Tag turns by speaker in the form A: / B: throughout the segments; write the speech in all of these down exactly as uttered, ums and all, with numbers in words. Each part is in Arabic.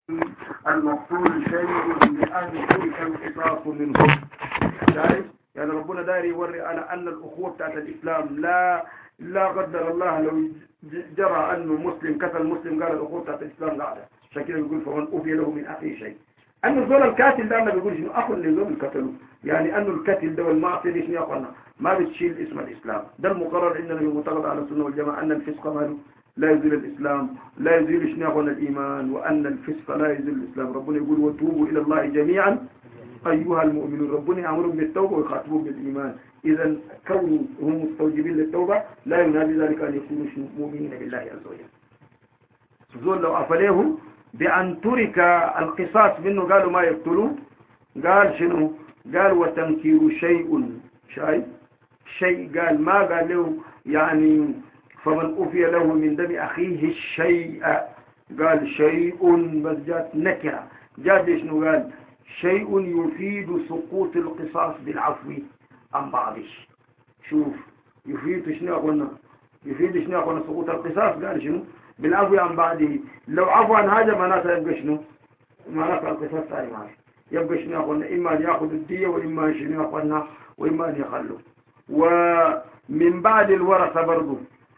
A: المقتول شيء بأن ترك القصاص منه. شايف؟ يعني ربنا داير يوري على أن الأخوة بتاعت الإسلام لا لا قدر الله لو جرى أنه مسلم كفى المسلم قال الأخوة بتاعت الإسلام قاعدة. عشان كده بيقول فمن أوفي له من أخيه شيء. أنه زول الكاتل ده أنا بيقول شنو أخو اللي زول القتله. يعني أنه الكاتل ده والمعصية دي شنو يا أخوانا ما بتشيل اسم الإسلام. ده المقرر عندنا بالمعتقد على السنة والجماعة أن الفسق ماله لا يزيل الإسلام، لا يزيل شنو يا أخوانا الإيمان، وأن الفسق لا يزيل الإسلام. ربنا يقول وتوبوا إلى الله جميعا أيها المؤمنون. ربنا يأمرهم بالتوبة ويخاطبهم بالإيمان. إذا كونوا هم مستوجبين للتوبة لا ينادي ذلك أن يكونوا مؤمنين بالله عز وجل. زول لو أفليه بأن ترك القصاص منه قالوا ما يقتلوه، قال شنو؟ قال وتنكير شيء شيء شيء قال ما قال له يعني فمن أوفي له من دم أخيه الشيء، قال شيء بس جات نكرة. جات شنو؟ قال شيء يفيد سقوط القصاص بالعفو عن بعضه. شوف يفيد شنو قلنا؟ يفيد شنو قلنا سقوط القصاص قال شنو؟ بالعفو عن بعضه. لو عفوا عن هذا معناته يبقى شنو؟ معناته القصاص ثاني معه يبقى شنو قلنا؟ إما أن يأخذ الدية وإما شنو قلنا وإما أن يخلوا. ومن بعد الورثة برضو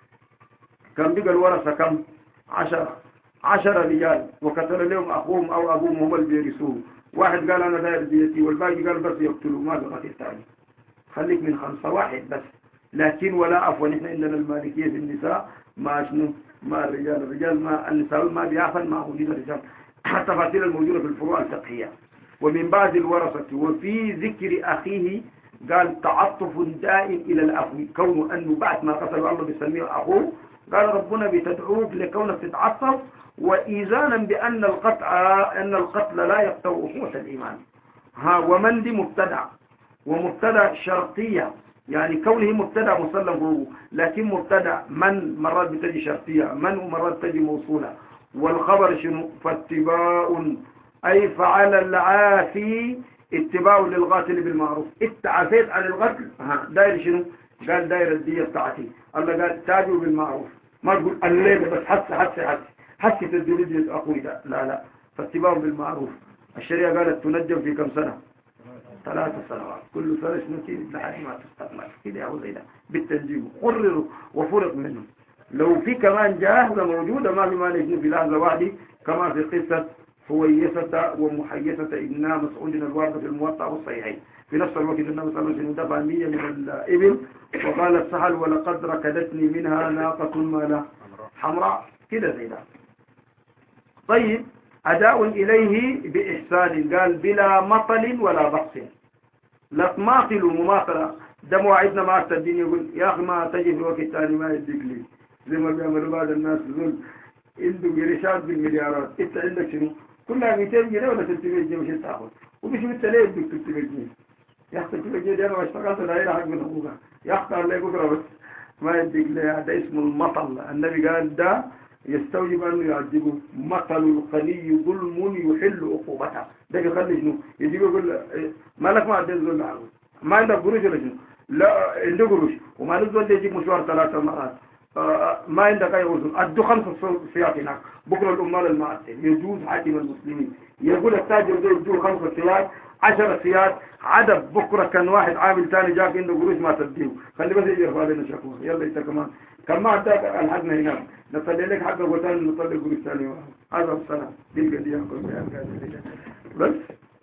A: كم بقى الورثة؟ كم؟ عشرة عشرة رجال وقتل لهم أخوهم أو أبوهم هم اللي بيرثوه. واحد قال أنا داير ديتي والباقي قال بس يقتلوا ما بقى الثاني. خليك من خمسة واحد بس. لكن ولا عفوا نحن عندنا المالكية في النساء ما شنو ما الرجال الرجال ما النساء ما بيعفن ما هو جيد الرجال. حتى فاتيل الموجودة في الفروع الفقهية. ومن بعد الورثة وفي ذكر أخيه قال تعطف دائم إلى العفو. كونه أنه بعد ما قتل الله بيسميه أخوه قال ربنا بتدعوك لكونك تتعطف وإيذانا بأن القتل أن القتل لا يقطع أخوة الإيمان. ها ومن دي مبتدع ومبتدع شرطية، يعني كونه مبتدع مسلم هو، لكن مبتدع من مرات بتجي شرطية من ومرات تجي موصولة. والخبر شنو؟ فاتباع أي فعل العافي اتباع للقاتل بالمعروف. اتعافيت عن القتل ها داير شنو؟ قال داير الدية بتاعتي. الله قال تاجوا بالمعروف ما تقول الليلة بس حس حس حس حس تدري دية أخوي ده لا لا. فاتباع بالمعروف. الشريعة قالت تنجم في كم سنة؟ ثلاث سنوات. كل سنة شنو لحد ما تستقبل كده أو زي ده بالتنجيم قرروا وفرق منهم. لو في كمان جاهزة موجودة ما في ما نجنو في لحظة واحدة كما في قصة هويسة ومحيسة ابن مسعود الواردة في الموطأ والصحيحين. في نفس الوقت النبي صلى الله عليه وسلم دفع مية من الإبل وقال السحل ولقد ركدتني منها ناقة مالا حمراء كده زي ده. طيب أداء إليه بإحسان قال بلا مطل ولا بخس. لا تماطلوا مماطلة. ده موعدنا مع الدين يقول يا أخي ما تجي في وقت ثاني ما يديك لي زي ما بيعملوا بعض الناس يقول عنده قرشات بالمليارات انت عندك شنو كلها مئتين جنيه ولا ثلاثمية جنيه مش تاخذ ومش متليه بدك ثلاثمية جنيه يا اخي ثلاثمية جنيه دي انا ما اشتغلت دايره حق من حقوقها يا اخي الله بكره بس ما يديك لي. هذا اسمه المطل. النبي قال ده يستوجب انه يعذبه. مطل القلي ظلم يحل عقوبته. ده بيخلي شنو يجي يقول مالك ما عندك ظلم ما عندك قروش ولا شنو لا عنده قروش وما نزل يجيب مشوار ثلاثة مرات ما عندك أي وزن أدو خمسة سيات هناك بكرة الأمال المعدل يجوز حاكم المسلمين يقول التاجر ده يجوز خمسة سيات عشرة سيات عدد. بكرة كان واحد عامل ثاني جاك عنده قروش ما تديه خلي بس يجي يرفع لنا شكوى يلا انت كمان كان ما عندك الحقنا هناك نطلع لك حق وثاني نطلع قروش ثاني. هذا السلام دي القضية بس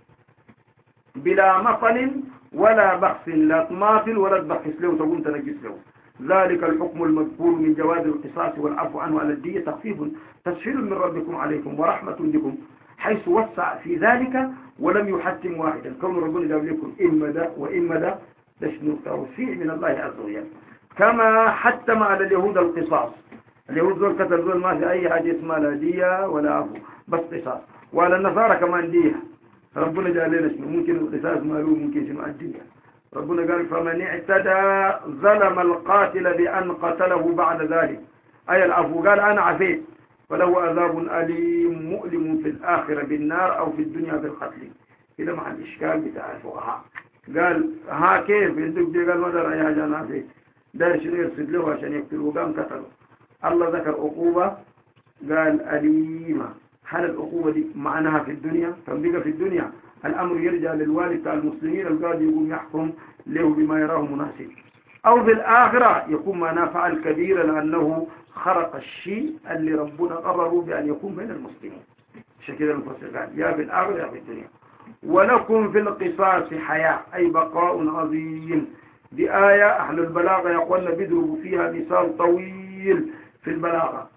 A: بلا مطل ولا بخس. لا تماطل ولا تبخس له تقوم تنجس له. ذلك الحكم المذكور من جواز القصاص والعفو عنه على الدية تخفيف تسهيل من ربكم عليكم ورحمة بكم حيث وسع في ذلك ولم يحتم واحدا. كون ربنا جاب لكم إما ده وإما ده تشنو توسيع من الله عز وجل. كما حتم على اليهود القصاص. اليهود ذول قتل ذول ما في أي حاجة اسمها لا دية ولا عفو بس قصاص. وعلى النصارى كمان دية. ربنا جعل لنا شنو ممكن القصاص مالوه ممكن شنو الدية. ربنا قال فمن اعتدى ظلم القاتل بأن قتله بعد ذلك أي العفو قال أنا عفيت فله عذاب أليم مؤلم في الآخرة بالنار أو في الدنيا بالقتل. كده مع الإشكال بتاع الفقهاء قال ها كيف يدك دي قال ما درى يا جانا عفيت دار شنو يرصد له عشان يقتله قام قتله. الله ذكر عقوبة قال أليمة هل الأخوة دي معناها في الدنيا؟ تنبقى في الدنيا الأمر يرجع للوالد بتاع المسلمين القاضي يقوم يحكم له بما يراه مناسب، أو في الآخرة يكون معناه فعل كبير لأنه خرق الشيء اللي ربنا قرروا بأن يكون بين المسلمين. عشان كده المفسر قال يا في الآخرة يا في الدنيا. ولكم في القصاص حياة أي بقاء عظيم. دي آية أهل البلاغة يقولون بيضربوا فيها مثال طويل في البلاغة.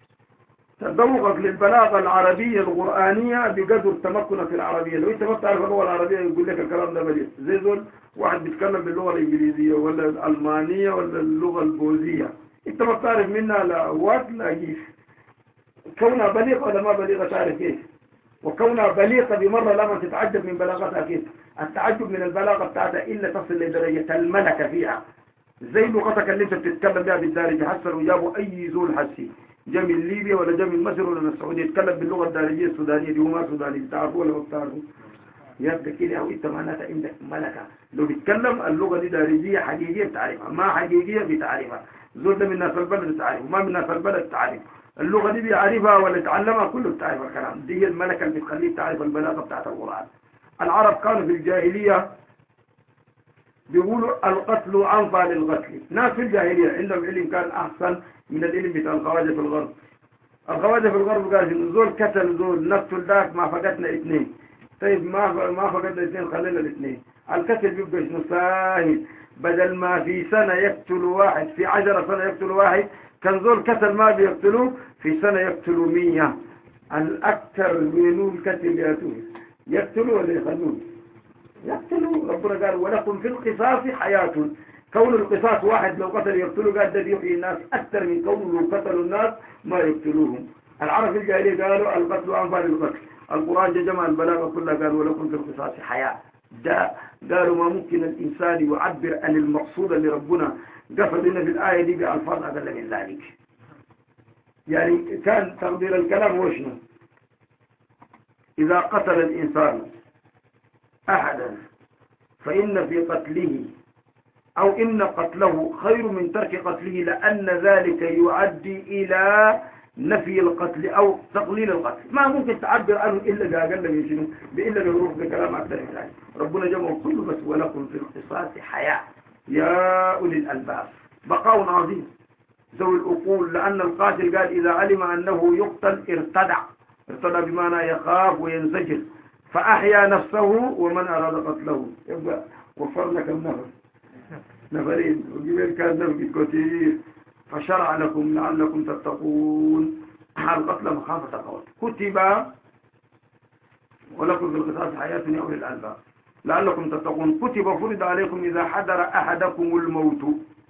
A: تذوقك للبلاغة العربية القرآنية بقدر تمكنك في العربية. لو انت ما بتعرف اللغة العربية يقول لك الكلام ده بليغ. زي ذول واحد بيتكلم باللغة الإنجليزية ولا الألمانية ولا اللغة البوذية، انت ما بتعرف منها لا وات لا جيف. كونها بليغة ولا ما بليغة تعرف كيف، وكونها بليغة بمرة لما تتعجب من بلاغتها كيف. التعجب من البلاغة بتاعتها إلا تصل لدرجة الملكة فيها. زي لغتك اللي انت بتتكلم بها بالدارجة. حسن وجابوا أي زول حسي جا من ليبيا ولا جا من مصر ولا من السعودية يتكلم باللغة الدارجية السودانية دي وما سوداني بتعرفوا ولا ما بتعرفوا. يبقى كده أو انت معناتها عندك ملكة. لو بيتكلم اللغة دي دارجية حقيقية بتعرفها، ما حقيقية بتعرفها. زول ده من ناس البلد بتعرفه ما من ناس البلد تعرف. اللغة دي بيعرفها ولا تعلمها كله بتعرف الكلام. دي هي الملكة اللي بتخليك تعرف البلاغة بتاعت القرآن. العرب كانوا في الجاهلية بيقولوا القتل أنفع للقتل. ناس في الجاهلية عندهم علم كان أحسن من العلم بتاع الخواجة في الغرب. الخواجة في الغرب قال إن زول قتل زول نقتل ذاك ما فقدنا اثنين. طيب ما ما فقدنا اثنين خلينا الاثنين. القتل بيبقى شنو ساهل. بدل ما في سنة يقتل واحد في عشرة سنة يقتل واحد، كان زول قتل ما بيقتلوه في سنة يقتلوا مية. الأكثر منو القتل ياتوه يقتلوا ولا يخلوه؟ يقتلوا. ربنا قال ولكم في القصاص حياة. كون القصاص واحد لو قتل يقتلوا قال ده بيحيي الناس أكثر من كون لو قتلوا الناس ما يقتلوهم. العرب في الجاهلية قالوا القتل أنفع للقتل. القرآن جمع البلاغة كلها قال ولكم في القصاص حياة. ده قالوا ما ممكن الإنسان يعبر عن المقصود اللي ربنا قصد لنا في الآية دي بألفاظ أقل من ذلك. يعني كان تقدير الكلام هو شنو؟ إذا قتل الإنسان أحدا فإن في قتله أو إن قتله خير من ترك قتله، لأن ذلك يؤدي إلى نفي القتل أو تقليل القتل. ما ممكن تعبر عنه إلا بأقل من شنو؟ بإلا بحروف بكلام أكثر من ذلك. ربنا جمع كله بس ولكم في القصاص حياة يا أولي الألباب. بقاء عظيم ذوي الأقول، لأن القاتل قال إذا علم أنه يقتل ارتدع. ارتدع بمعنى يخاف وينزجر، فأحيا نفسه ومن أراد قتله. يبقى وفرنا كم نفر؟ نفرين. وجبال كان نفر كثير. فشرع لكم لعلكم تتقون. القتل مخافة قول. كتب ولكم في القصاص حياة يا أولي الألباب لعلكم تتقون. كتب فرض عليكم إذا حضر أحدكم الموت.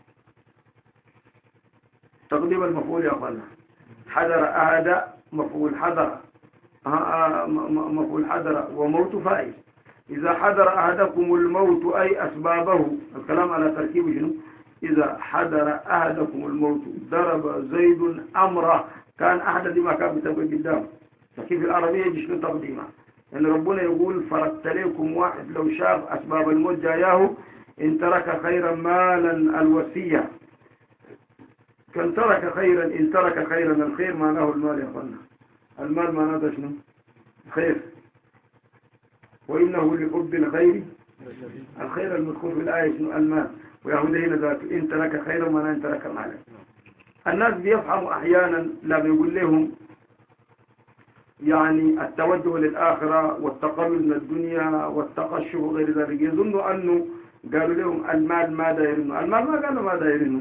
A: تقديم المفعول يا أخوانا. حضر أحد مفعول حضر مفعول حضر وموت فائل. إذا حضر أحدكم الموت أي أسبابه. الكلام على تركيب شنو؟ إذا حضر أحدكم الموت ضرب زيد أمره. كان أحد دي ما كان بتبقى قدام. فكيف العربية يجي شنو تقديمها؟ يعني ربنا يقول فرقت لكم واحد لو شاف أسباب الموت جاياه إن ترك خيرا مالا الوصية. كان ترك خيرا إن ترك خيرا. الخير معناه المال يا أخوانا. المال معناه شنو؟ خير. وإنه لحب الخير. الخير المذكور في الآية شنو؟ المال. ويهود هنا ذات إن ترك خيرا معناه إن ترك مالا. الناس بيفهموا أحيانا لما يقول لهم يعني التوجه للآخرة والتقلل من الدنيا والتقشف وغير ذلك، يظنوا أنه قالوا لهم المال ما دايرينه. المال ما قالوا ما دايرينه.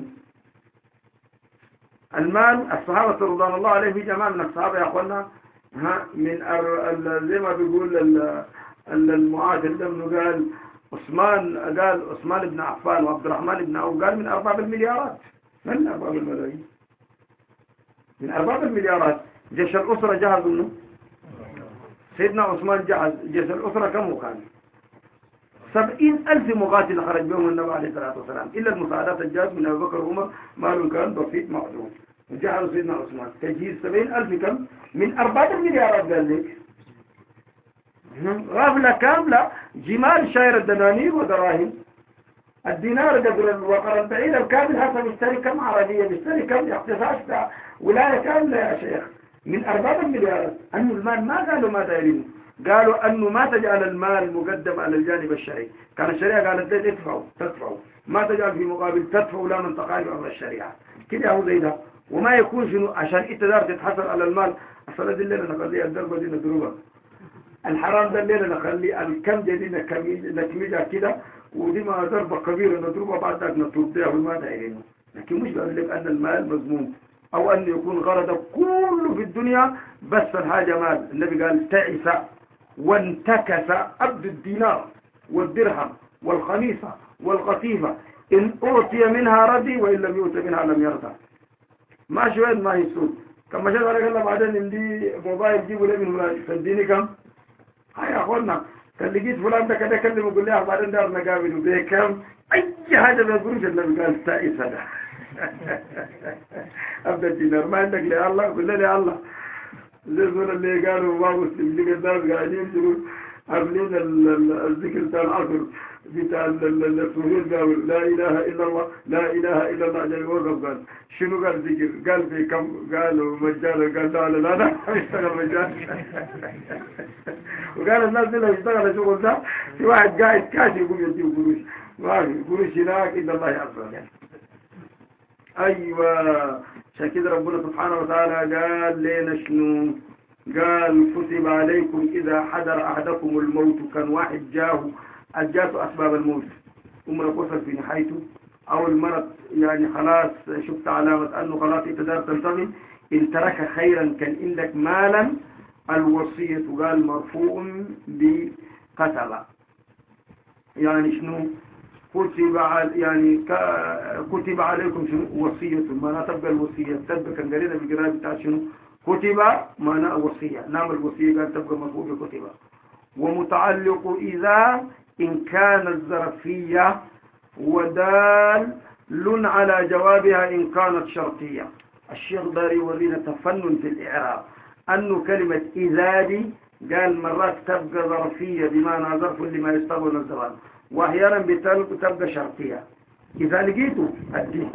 A: المال الصحابة رضوان الله عليهم في جماعة من الصحابة يا أخوانا ها من زي ما بيقول المعاصر ده قال عثمان قال عثمان بن عفان وعبد الرحمن بن عوف قال من أرباب المليارات. من أرباب الملايين؟ من أرباب المليارات. جيش الأسرة جهز منه. سيدنا عثمان جهز جيش الأسرة كم كان؟ سبعين ألف مقاتل خرج بهم النبي عليه الصلاة والسلام إلا المساعدات الجاز من أبي بكر وعمر مال كان بسيط معدوم. وجعلوا سيدنا عثمان تجهيز سبعين ألف كم؟ من أربعة المليارات قال لك. غافلة كاملة جمال شاير الدنانير ودراهم. الدينار قدر الوقر البعير الكامل هسه بيشتري كم عربية بيشتري كم اقتصاد ولاية كاملة يا شيخ. من أرباب المليارات. أنه المال ما قالوا ما دايرينه، قالوا أنه ما تجعل المال مقدم على الجانب الشرعي. كان الشريعة قالت ليه تدفعوا تدفعوا، ما تجعل في مقابل تدفعوا لا من تقالب أمر الشريعة كده هو زي ده. وما يكون شنو عشان انت دار تتحصل على المال. الصلاة دي الليلة نخليها الدربة دي ندروبها، الحرام ده الليلة نخلي الكم دي نكميجها كده، ودي ما ضربة كبيرة نضربها بعد ذلك نطردها وما دايرينه. لكن مش بقول لك أن المال مضمون أو أن يكون غرضك كله في الدنيا بس الحاجة مال. النبي قال تعس وانتكس عبد الدينار والدرهم والخميصة والقطيفة إن أعطي منها رضي وإن لم يؤت منها لم يرضى. ما شوية ما يسود كما شاء الله قال بعدين عندي موبايل جيبوا لي من تديني كم هاي يا أخوانا كان لقيت فلان ده كده كلمه يقول لي بعدين دار نقابل وبيكم أي حاجة بيقولوش. النبي قال تعس هذا أبدا الدينار ما عندك لي الله قل لي الله. زي زول اللي قالوا ما مسلم اللي قدام قاعدين يقولوا عاملين الذكر بتاع العصر بتاع السهول قالوا لا إله إلا الله لا إله إلا الله. جاي وقف قال شنو قال ذكر؟ قال في كم؟ قالوا مجال. قال لا لا لا يشتغل مجال. وقال الناس دي لو اشتغل شغل ده في واحد قاعد كاشي يقوم يديه قروش ما في قروش هناك إلا الله يعصر. أيوة عشان كده ربنا سبحانه وتعالى قال لنا شنو؟ قال كتب عليكم إذا حضر أحدكم الموت. كان واحد جاه أجاته أسباب الموت أمنا وصل في نهايته أو المرض يعني خلاص شفت علامة أنه خلاص إتدار تنتظم. إن ترك خيرا كان عندك مالا الوصية قال مرفوع بكتبة. يعني شنو كتب يعني كتب عليكم شنو وصية ما تبقى الوصية تبقى كان قرينا بقراءة بتاع شنو كتب ما وصية نعم الوصية قال تبقى مرفوع بكتبة. ومتعلق إذا إن كانت ظرفية ودال على جوابها إن كانت شرطية. الشيخ داري يورينا تفنن في الإعراب أنه كلمة إذا دي قال مرات تبقى ظرفية بمعنى ظرف لما يستقبل الزمان وأحيانا بتبقى شرطية. إذا لقيته أديه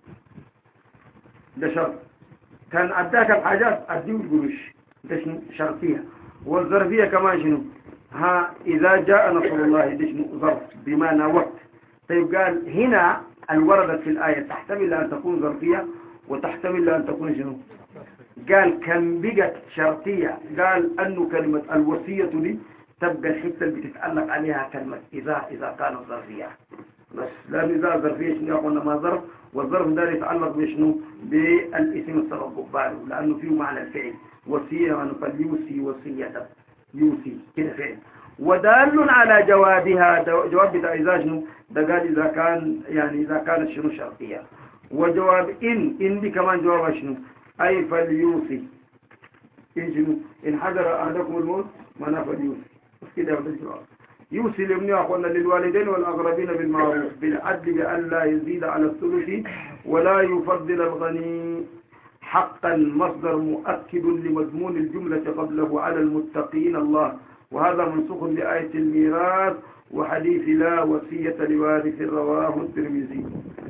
A: ده شرط كان أداك الحاجات أديه القروش ده شرطية. والظرفية كمان شنو ها إذا جاء نصر الله ده شنو ظرف بمعنى وقت. طيب قال هنا الوردت في الآية تحتمل أن تكون ظرفية وتحتمل أن تكون شنو. قال كم بقت شرطية قال أنه كلمة الوصية دي تبقى الحتة اللي بتتعلق عليها كلمة إذا إذا كانت ظرفية بس. لأن إذا ظرفية شنو قلنا ما ظرف والظرف ده يتعلق بشنو بالاسم السبب قباله لأنه فيه معنى الفعل وصية ونقل يوصي وصية يوصي كده فعل. ودال على جوابها جواب بتاع إذا شنو ده قال إذا كان يعني إذا كانت شنو شرطية. وجواب إن إن دي كمان جواب شنو أي فليوصي إن شنو إن حضر أحدكم الموت ما نفل يوصي بس كده هو الجواب. يوصي لابنه أخوانا للوالدين والأقربين بالمعروف بالعدل بأن لا يزيد على الثلث ولا يفضل الغني. حقا مصدر مؤكد لمضمون الجملة قبله على المتقين الله. وهذا منسوخ لآية الميراث وحديث لا وصية لوارث رواه الترمذي.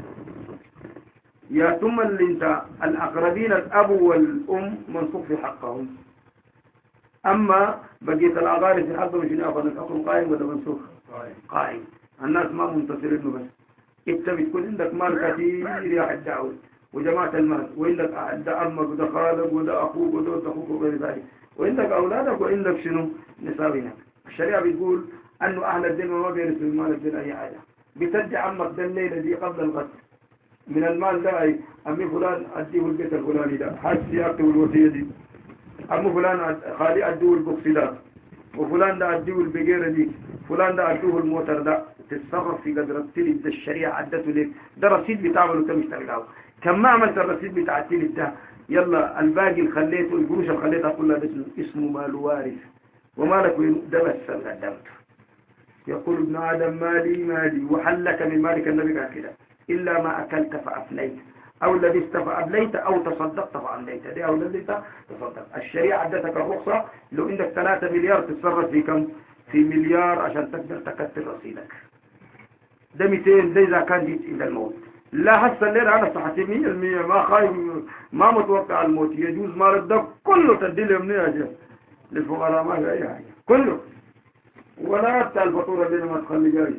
A: يا ثم اللي انت الأقربين الأب والأم منسوخ في حقهم. أما بقية الأقارب في حقهم شنو أفضل الحكم قائم ولا منسوخ؟ قائم. الناس ما منتصرين بس انت بتكون عندك مال كثير يا الدعوة وجماعة المال وعندك أمك وده خالك وده أخوك وده أخوك وغير ذلك وعندك أولادك وعندك شنو نسابنا. الشريعة بتقول أنه أهل الدين ما بيرثوا المال بدون أي حاجة. بترجع عمك ده الليلة دي قبل الغد من المال ده أي أمي فلان أديه البيت الفلاني ده حاجتي أكتب الوصية دي. أمي فلان خالي أديه البوكسيلات وفلان ده أديه البقيرة دي فلان ده أديه الموتر ده. تتصرف في قدر التلت ده الشريعة عدته لك ده رصيد بتعمله كم اشتغله كم ما عملت الرصيد بتاع التلت ده يلا الباقي اللي خليته القروش اللي خليتها كلها ده اسمه مال وارث ومالك ده بس قدمته. يقول ابن آدم مالي مالي وحلك من مالك النبي قال كده إلا ما أكلت فأفليت أو لبست فأبليت أو تصدقت فأمليت دي أو لبست تصدق. الشريعة عدتك الرخصة لو عندك ثلاثة مليار تتصرف في كم في مليار عشان تقدر تكتر رصيدك. ده مئتين ده إذا كان جيت إلى الموت لا حتى الليل أنا صحتي مية المية ما خايف ما متوقع الموت يجوز ما ردك كله تديله من أجل للفقراء ما في أي حاجة كله ولا حتى الفطورة اللي ما تخلي جاي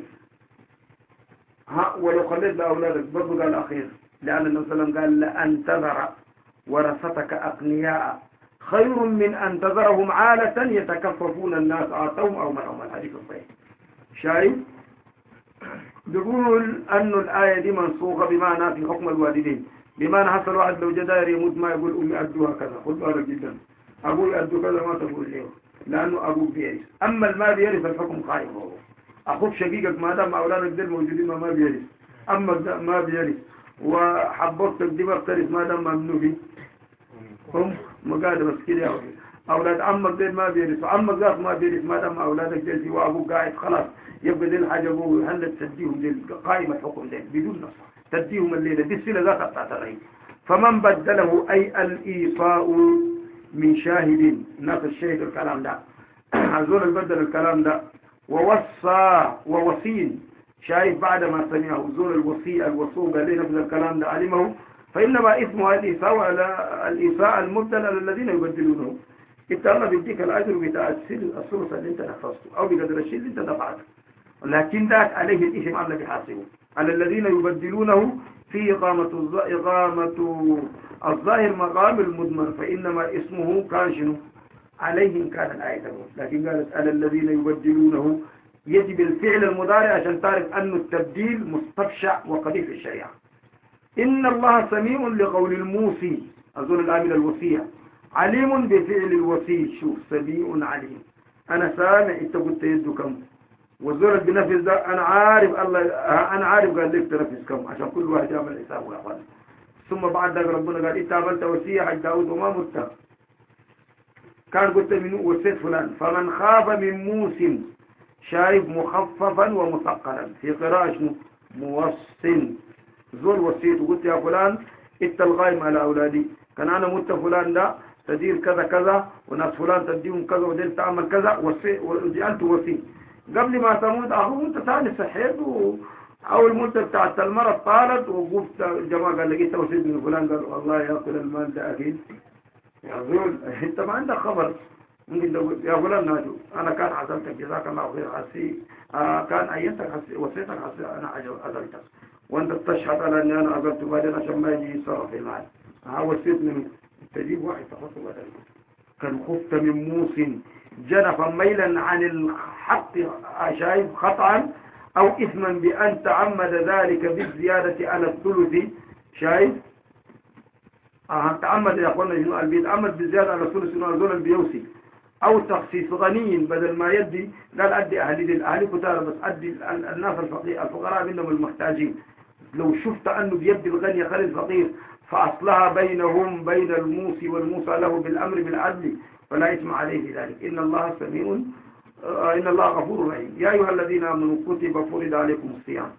A: ها ولو خليت لأولادك برضو قال أخير لأن النبي صلى الله عليه وسلم قال لأن تذر ورثتك أغنياء خير من أن تذرهم عالة يتكففون الناس أعطوهم أو منعهم الحديث الصحيح شايف بيقول أن الآية دي منسوخة بمعنى في حكم الوالدين بمعنى حصل واحد لو جدار يموت ما يقول أمي أدوها كذا خذ بالك جدا أبوي أدو كذا ما تقول له لأنه أبوك بيرث أما المال يرث الحكم قائم هو أخوك شقيقك ما دام أولادك دول موجودين ما بيرث أما ما بيرث وحبوبتك دي ما بترث ما دام ممنوع هم مقاعدة بس كده أولاد عمك دول ما بيرث وعمك ذات ما بيرث ما دام أولادك دول وأبوك قاعد خلاص يبقى دي الحاجة أبوه هل تديهم دي قائمة الحكم دي بدون نص تديهم الليلة دي السنة ذات بتاعت الرئيس فمن بدله أي الإيصاء من شاهد ناس الشاهد الكلام ده هذول البدل الكلام ده ووصى ووصين شايف بعد ما سمعه زول الوصي الوصو قال لنا في الكلام ده علمه فإنما اسمه الإيصاء على الإيصاء المبدل على الذين يبدلونه انت الله بيديك الأجر بتاع الثلث اللي انت نفذته أو بقدر الشيء اللي انت دفعته لكن ذاك عليه الإثم الله بيحاسبه على الذين يبدلونه في إقامة إقامة الظاهر مقام المضمر فإنما اسمه كان شنو عليهم كان الآية لكن قالت على الذين يبدلونه يجب الفعل المضارع عشان تعرف أن التبديل مستبشع وقبيح في الشريعة إن الله سميع لقول الموصي أظن الآمل الوصية عليم بفعل الوصي شوف سميع عليم أنا سامع أنت قلت يدكم والزول بنفذ ده أنا عارف الله أنا عارف قال لك تنفذ كم عشان كل واحد يعمل حسابه يا أخوان ثم بعد ذلك ربنا قال إنت عملت وصية حق داود وما مت كان قلت من وصيت فلان فمن خاف من موسم شايف مخففا ومثقلا في قراءة شنو موصن زول وصيت وقلت يا فلان انت الغايم على أولادي كان أنا مت فلان ده تدير كذا كذا وناس فلان تديهم كذا ودير تعمل كذا وصي وجعلت وصي قبل ما تموت أخوه أنت ثاني صحيت و... أو المدة بتاعت المرض طالت وقفت الجماعة قال لك أنت وصيت من فلان قال والله يأكل المال ده أكيد يا زول أنت ما عندك خبر ممكن تقول يا فلان ناجو أنا كان عزلتك جزاك الله خير حسي آه كان أيتك حسي وصيتك حسي أنا عزلتك وأنت تشهد على أني أنا عزلت بعدين عشان ما يجي يصرف المال ها وصيت من تجيب واحد تحطه بدل كان خفت من موسم جنفا ميلا عن الحق شايف خطأ أو إثما بأن تعمد ذلك بالزيادة على الثلث شايف آه تعمد يا أخوانا جنوء البيت تعمد بالزيادة على الثلث إنه أزول البيوسي أو تخصيص غني بدل ما يدي لا أدي أهلي للأهلي كتار بس أدي الناس الفقير الفقراء منهم المحتاجين لو شفت أنه بيدي الغني خلي الفقير فأصلها بينهم بين الموصي والموصى له بالأمر بالعدل فلا إثم عليه في ذلك إن الله سميع آه إن الله غفور رحيم يا أيها الذين آمنوا كتب فرض عليكم الصيام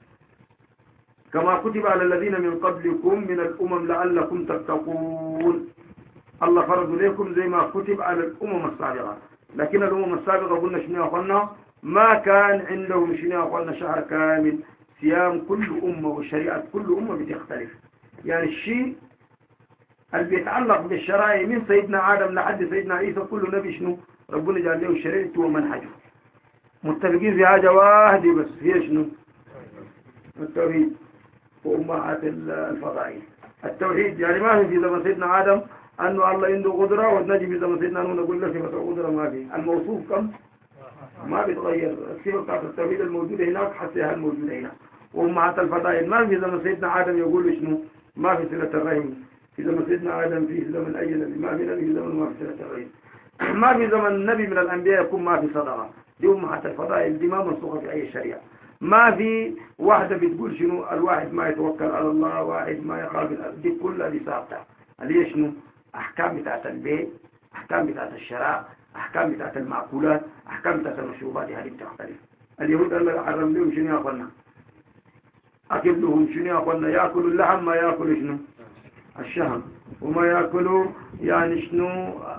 A: كما كتب على الذين من قبلكم من الأمم لعلكم تتقون الله فرض لكم زي ما كتب على الأمم السابقة لكن الأمم السابقة قلنا شنو يا أخوانا ما كان عندهم شنو يا أخوانا شهر كامل صيام كل أمة وشريعة كل أمة بتختلف يعني الشيء اللي بيتعلق بالشرائع من سيدنا آدم لحد سيدنا عيسى كل نبي شنو ربنا جعل له شريعته ومنهجه متفقين في حاجة واحدة بس هي شنو التوحيد وأمهات الفضائل التوحيد يعني ما في في زمن سيدنا آدم أنه الله عنده قدرة والنجم في زمن سيدنا نوح نقول له صفة قدرة ما في الموصوف كم ما بيتغير الصفة بتاعت التوحيد الموجودة هناك حتى الموجودة هنا وأمهات الفضائل ما في زمن سيدنا آدم يقول شنو ما في صلة الرحم في زمن سيدنا آدم في زمن أي نبي ما في نبي في زمن ما في صلة الرحم ما في زمن نبي من الأنبياء يكون ما في صدقة دي أمهات الفضائل دي ما منسوخة في أي شريعة ما في واحدة بتقول شنو الواحد ما يتوكل على الله واحد ما يخاف دي كلها دي ثابتة اللي هي شنو أحكام بتاعت البيت أحكام بتاعت الشراء أحكام بتاعت المأكولات أحكام بتاعت المشروبات هذه بتختلف اليهود الله حرم لهم شنو يا أخوانا أكل لهم شنو يا أخوانا يأكلوا اللحم ما يأكلوا شنو الشهم وما يأكلوا يعني شنو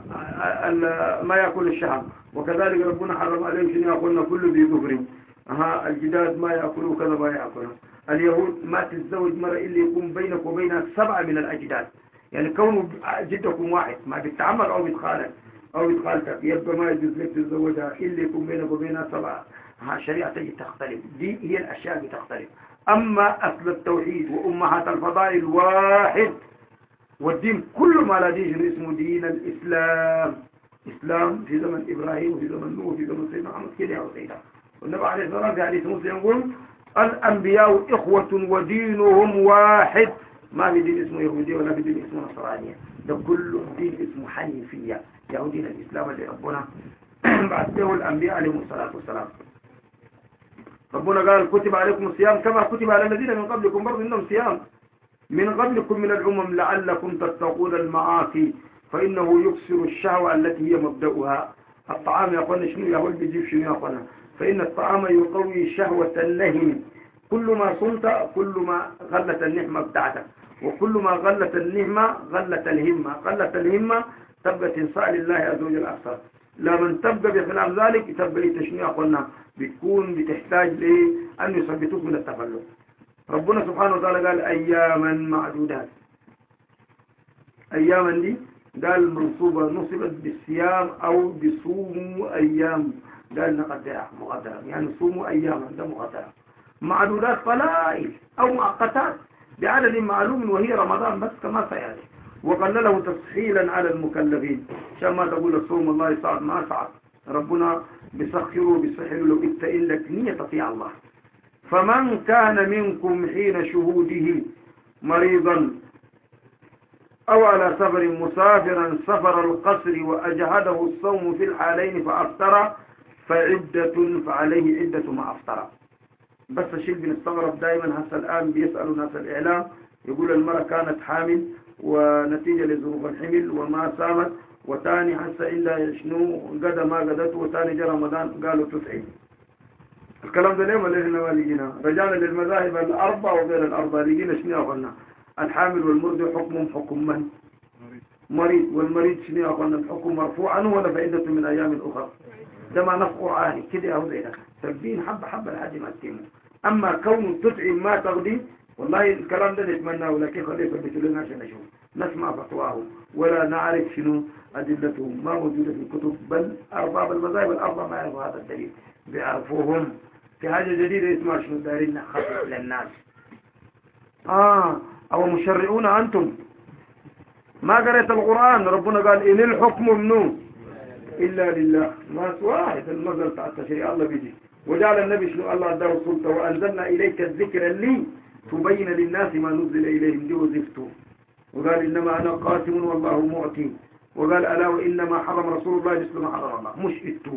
A: ما يأكل الشهم وكذلك ربنا حرم عليهم شنو يأكلنا كل ذي ظفر ها الجداد ما يأكلوا كذا ما يأكلوا اليهود ما تتزوج مرة إلا يكون بينك وبينها سبعة من الأجداد، يعني كونه جدكم واحد ما بتعمل أو بتخالف أو بتخالفك يبقى ما يجوز لك تتزوجها إلا يكون بينك وبينها سبعة. الشريعة تجي تختلف، دي هي الأشياء بتختلف. أما أصل التوحيد وأمهات الفضائل واحد، والدين كل ما لا دين اسمه دين الإسلام. إسلام في زمن إبراهيم وفي زمن نوح وفي زمن سيدنا محمد كده يا سيدنا. والنبي عليه الصلاة والسلام في حديث مسلم يقول الأنبياء إخوة ودينهم واحد، ما في دين اسمه يهودية ولا في دين اسمه نصرانية، ده كله دين اسمه حنيفية، يهودين الإسلام اللي ربنا بعث له الأنبياء عليهم الصلاة والسلام. ربنا قال كتب عليكم الصيام كما كتب على الذين من قبلكم برضه إنهم صيام من قبلكم من الأمم لعلكم تتقون المعاصي فإنه يكسر الشهوة التي هي مبدأها. الطعام يا أخوانا شنو يا ولد بيجيب شنو يا أخوانا؟ فإن الطعام يقوي شهوة اللهم، كل ما صمت كل ما غلت النعمة بتاعتك، وكل ما غلت النعمة غلت الهمة، غلت الهمة تبقى تنصاع لله عز وجل أكثر. لما تبقى بخلاف ذلك تبقى تشنو يا أخوانا بتكون بتحتاج لأن يثبتوك من التفلت. ربنا سبحانه وتعالى قال أياما معدودات، أياما دي قال منصوبة نصبت بالصيام أو بصوموا أيام، قال نقدرها مقدرة يعني صوموا أياما ده مقدرة. معدودات قلائل أو مؤقتات بعدد معلوم وهي رمضان بس كما سيأتي. وقلله تسهيلا على المكلفين عشان ما تقول الصوم الله صعب ما صعب، ربنا بيسخره بيسهله لو انت لك نية تطيع الله. فمن كان منكم حين شهوده مريضا أو على سفر مسافرا سفر القصر وأجهده الصوم في الحالين فأفطر فعدة فعليه عدة ما أفطر. بس الشيء بنستغرب دائما هسه الآن بيسألوا ناس الإعلام يقول المرأة كانت حامل ونتيجة لظروف الحمل وما سامت، وتاني هسه إلا شنو قد ما قدت، وتاني جاء رمضان قالوا تسعين. الكلام ده ليه ولا احنا ما لقينا؟ رجعنا للمذاهب الأربعة وغير الأربعة لقينا شنو أخذنا؟ الحامل والمرضع حكمهم حكم من؟ مريض. والمريض شنو أخذنا؟ الحكم مرفوع عنه ولا فائدة من أيام أخرى؟ ده معنى في قرآني كده أهو زي ده تبين حبة حبة لحد ما تتمه. أما كون تطعم ما تغدي والله الكلام ده نتمناه، لكن خليه يثبتوا لنا عشان نشوف نسمع فتواهم ولا نعرف شنو أدلتهم، ما موجودة في الكتب، بل أرباب المذاهب الأربعة ما يعرفوا هذا الدليل بيعرفوهم في حاجة جديدة اسمها شنو دارين خفف للناس. آه أو مشرعون أنتم ما قرأت القرآن، ربنا قال إن الحكم منو إلا لله، ما واحد المثل بتاع التشريع الله بيجي وجعل النبي شنو الله اداه السلطة وأنزلنا إليك الذكر اللي تبين للناس ما نزل إليهم دي وظيفته. وقال إنما أنا قاسم والله معطي، وقال ألا وإنما حرم رسول الله مثل ما حرم الله، مش إتو.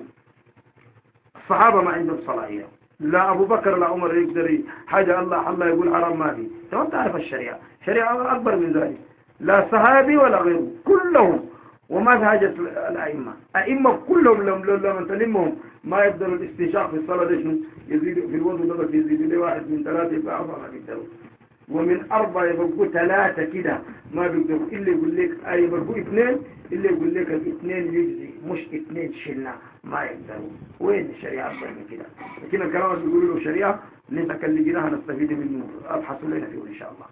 A: الصحابة ما عندهم صلاحية، لا أبو بكر لا عمر يقدر حاجة الله الله يقول حرام ما في، تمام تعرف الشريعة، شريعة أكبر من ذلك، لا صحابي ولا غيره كلهم. وما في حاجة الأئمة، أئمة كلهم لما تلمهم ما يقدروا الاستنشاق في الصلاة ده شنو يزيد في الوضوء ده بس يزيد لي واحد من ثلاثة يبقى أربعة ما بيقدروا، ومن أربعة يبقوا ثلاثة كده ما بيقدروا، إلا يقول لك أي يبقوا اثنين إلا يقول لك الاثنين يجزي مش اثنين شلنا ما يقدروا. وين الشريعة أكبر من كده؟ لكن الكلام اللي بيقولوا له شريعة نتكلم نستفيد منه، أبحثوا لنا فيه إن شاء الله.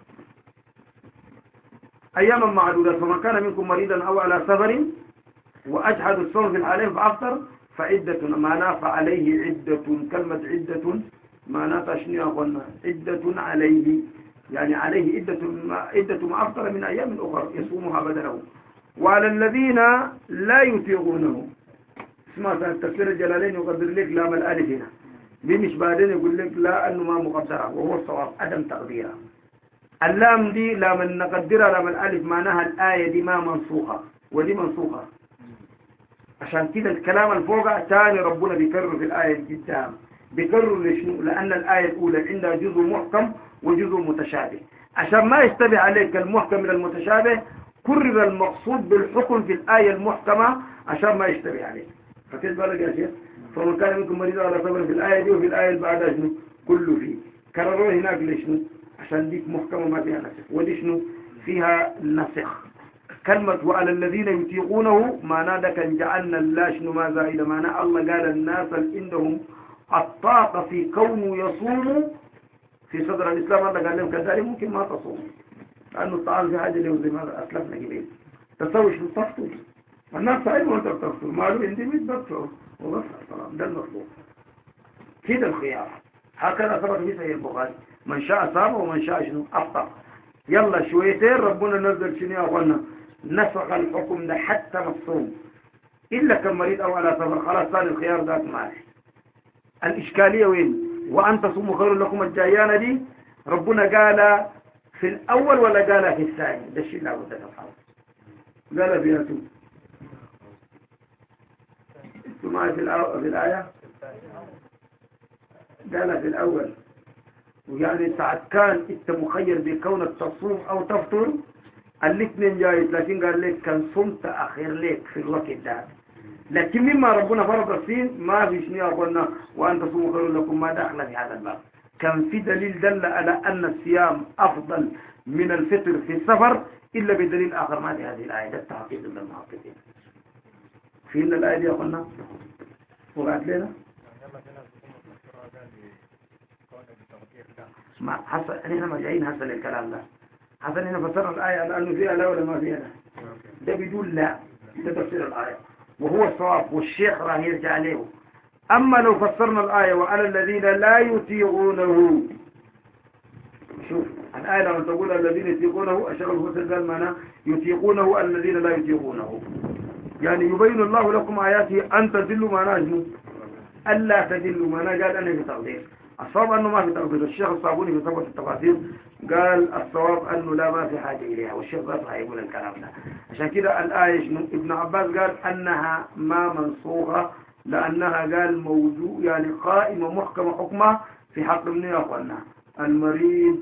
A: أياما معدودات فمن كان منكم مريضا أو على سفر وأجحد الصوم في الحالين فأفطر فعدة معناه فعليه عدة. كلمة عدة معناه شنو يا أخوانا؟ عدة عليه يعني عليه عدة عدة ما أفطر من أيام أخرى يصومها بدله. وعلى الذين لا يطيقونه اسمع تفسير الجلالين يقدر لك لام الألف هنا بمش بعدين يقول لك لا أنه ما مقدرة وهو الصواب عدم تقديرها. اللام دي لام نقدرها لام الألف معناها الآية دي ما منسوخة ودي منسوخة، عشان كده الكلام الفوق تاني ربنا بيكرر في الآية القدام بيكرر لشنو؟ لأن الآية الأولى عندها جزء محكم وجزء متشابه، عشان ما يشتبه عليك المحكم من المتشابه كرر المقصود بالحكم في الآية المحكمة عشان ما يشتبه عليك. خدت بالك يا شيخ؟ فمن كان منكم مريض على صبر في الآية دي وفي الآية اللي بعدها شنو؟ كله فيه كرروه هناك لشنو؟ عشان ديك محكمة ما فيها نسخ، ودي شنو؟ فيها نسخ. كلمة وعلى الذين يطيقونه معناه ده كان جعلنا الله شنو ما زائد، معناه الله قال الناس اللي عندهم الطاقة في كونه يصوموا في صدر الإسلام الله قال لهم كذلك ممكن ما تصوم، لأنه الطعام في حاجة له زي ما أسلفنا قبل. تسويش بالتفطر، الناس صحيح وانت بتفطر ماله عندي ميت بفطر وبفطر طبعا، ده المطلوب كده الخيار. هكذا ثبت في صحيح البخاري، من شاء صام ومن شاء شنو أفطر. يلا شويتين ربنا نزل شنو يا أخوانا، نسخ الحكم ده حتى مصوم إلا كان مريض أو على سفر، خلاص صار الخيار ذات ماشي. الإشكالية وين؟ وأن تصوموا خير لكم الجايانة دي ربنا قال في الأول ولا قال في الثاني؟ ده الشيء لابد تفعله. قال فيها تو انتوا معي في, في الآية قال في الأول، ويعني ساعة كان انت مخير بكونك تصوم أو تفطر الاثنين جايز، لكن قال لك كان صمت أخير لك في الوقت ده. لكن مما ربنا فرض السين ما في شنو قلنا وأن تصوموا خير لكم ما داخل في هذا الباب. كان في دليل دل على أن الصيام أفضل من الفطر في السفر إلا بدليل آخر ما في هذه الآية. ده التحقيق من المحققين. فين الآية دي يا أخوانا؟ وقعت لنا؟ اسمع حسن احنا ما جايين هسه للكلام ده. حسن هنا فسرنا الآية لأنه فيها لا ولا ما فيها لا. ده بدون لا، ده تفسير الآية وهو الصواب، والشيخ راح يرجع له. أما لو فسرنا الآية وعلى الذين لا يطيقونه، شوف الآية لما تقول الذين يطيقونه أشغل الفسر قال معناه يطيقونه الذين لا يطيقونه، يعني يبين الله لكم آياته أن تدلوا معناه شنو؟ ألا تدلوا معناه قال أنا في تقدير. الصواب أنه ما في تقدير. الشيخ الصابوني في صفحة التفاسير قال الصواب أنه لا ما في حاجة إليها، والشيخ بس هيقول الكلام ده. عشان كده الآية شنو؟ ابن عباس قال أنها ما منسوخة لأنها قال موجود يعني قائمة محكمة حكمها في حق من يا أخوانا المريض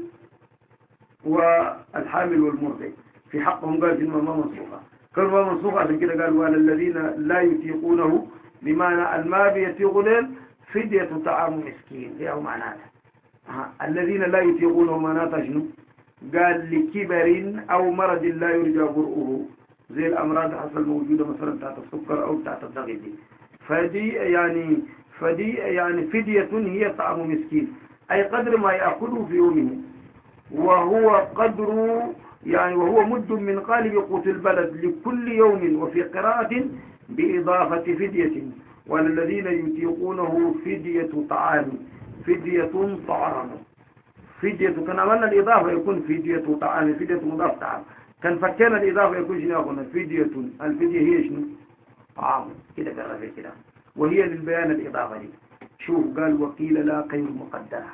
A: والحامل والمرضع، في حقهم قال شنو ما منسوخة. كل ما منسوخة عشان كده قال وعلى الذين لا يطيقونه بمعنى الماء بيطيق ليل فدية طعام مسكين. ايه معناته؟ الذين لا يطيقونه معناته شنو؟ قال لكبر أو مرض لا يرجى برؤه، زي الأمراض حصل موجودة مثلا بتاعت السكر أو بتاعت الضغط دي. فدي يعني فدي يعني فدية هي طعام مسكين، أي قدر ما يأكله في يومه، وهو قدر يعني وهو مد من قالب قوت البلد لكل يوم، وفي قراءة بإضافة فدية. والذين يطيقونه فدية طعام، فدية طعام، فدية كان عملنا الإضافة يكون فدية طعام، فدية مضاف طعام، كان فكينا الإضافة يكون شنو يقولنا فدية، الفدية هي شنو؟ طعام كده قرأ في كده، وهي للبيان الإضافة دي. شوف قال وقيل لا غير مقدرة،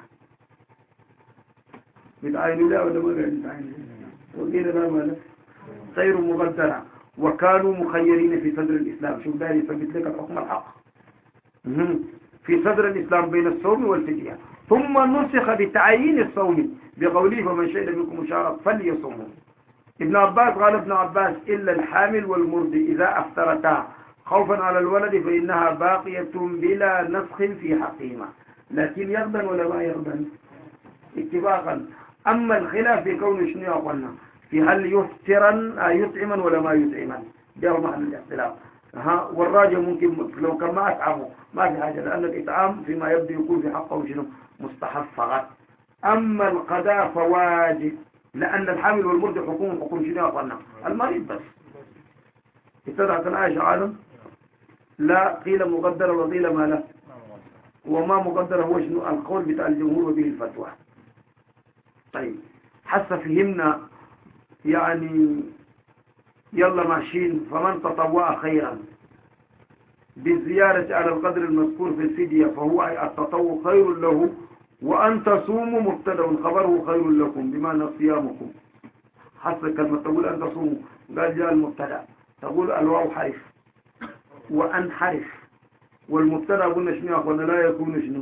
A: بتعين لا ولا ما بتعين؟ وقيل لا ما غير مقدرة، وكانوا مخيرين في صدر الإسلام. شوف ده يثبت لك الحكم الحق في صدر الإسلام بين الصوم والفدية، ثم نسخ بتعيين الصوم بقوله فمن شهد منكم الشهر فليصومه. ابن عباس قال ابن عباس إلا الحامل والمرضع إذا أفطرتا خوفا على الولد فإنها باقية بلا نسخ في حقهما، لكن يغبن ولا ما يغبن اتفاقا. أما الخلاف في كون شنو يقولنا في هل يفطرا يطعما ولا ما يطعما، ده محل الاختلاف. ها والراجع ممكن لو كان ما أطعمه ما في حاجة، لأن الإطعام فيما يبدو يكون في حقه شنو مستحب فقط. أما القضاء فواجب، لأن الحامل والمرضع حكم حكم شنو يقولنا المريض بس. اتضحت الآية عالم لا قيل مقدر وقيل ما لا، وما مقدر هو شنو القول بتاع الجمهور وبه الفتوى. طيب حتى فهمنا يعني يلا ماشيين. فمن تطوع خيرا بالزيارة على القدر المذكور في الفدية فهو التطوع خير له، وأن تصوموا مبتدأ خبره خير لكم بمعنى صيامكم. حتى كلمة تقول أن تصوموا قال جاء المبتدأ، تقول الواو حرف وأن حرف، والمبتدأ قلنا شنو أخوانا لا يكون شنو